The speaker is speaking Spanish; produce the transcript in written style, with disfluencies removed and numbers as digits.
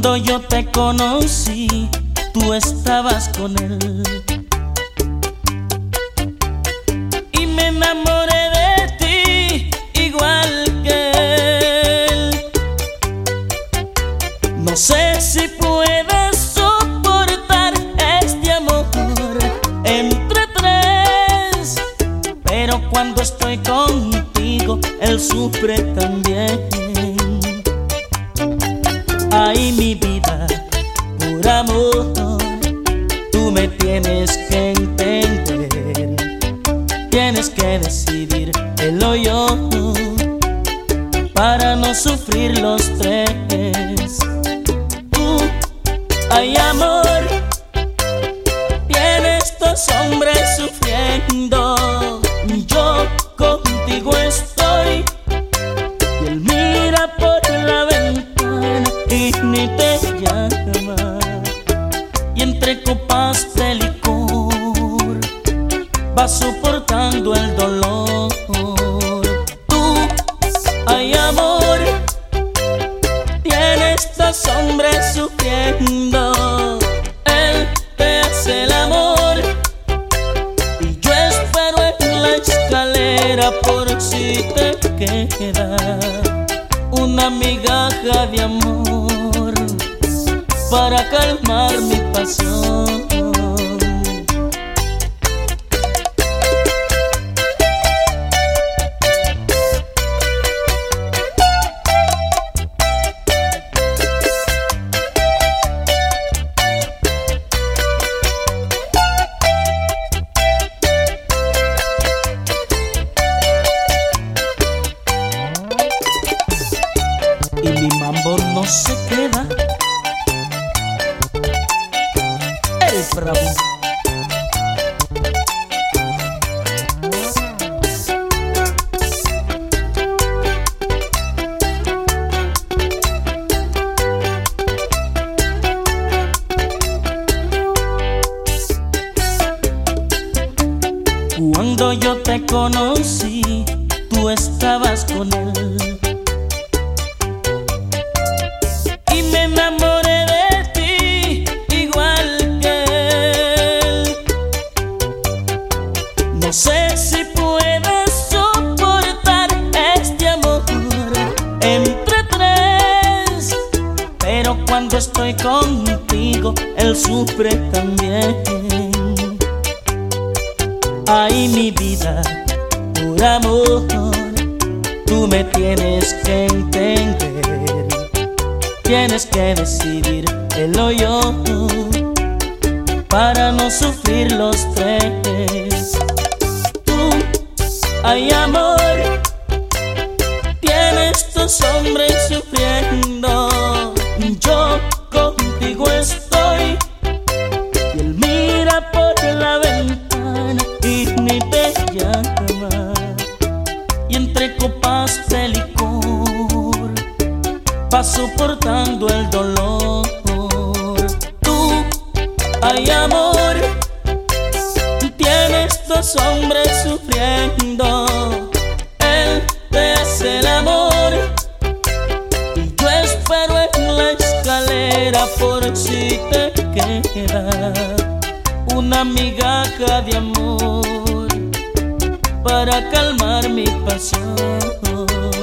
Cuando yo te conocí, tú estabas con él y me enamoré de ti igual que él. No sé si puedes soportar este amor entre tres, pero cuando estoy contigo, él sufre también. Ay, mi vida, por amor, tú me tienes que entender. Tienes que decidir él o yo, para no sufrir los tres. Tú, ay amor, tienes dos hombres sufriendo. Yo contigo estoy y él mira por la ventana y ni te llama. Y entre copas de licor va soportando el dolor. Tú, ay amor, tienes dos hombres sufriendo. Él te hace el amor y yo espero en la escalera por si te queda una migaja de amor para calmar mi pasión. Y mi mambo no se queda. El bravo. Cuando yo te conocí, tú estabas con él y me enamoré de ti igual que él. No sé si puedes soportar este amor entre tres, pero cuando estoy contigo, él sufre también. Ay, mi vida, por amor, tú me tienes que entender. Tienes que decidir él o yo, para no sufrir los tres. Tú, ay amor, tienes dos hombres sufriendo. Yo contigo estoy y él mira por la ventana y ni te llama. Y entre copas de licor va soportando el dolor. Tú, ay amor, tienes dos hombres sufriendo. Él te hace el amor y yo espero en la escalera por si te queda una migaja de amor para calmar mi pasión.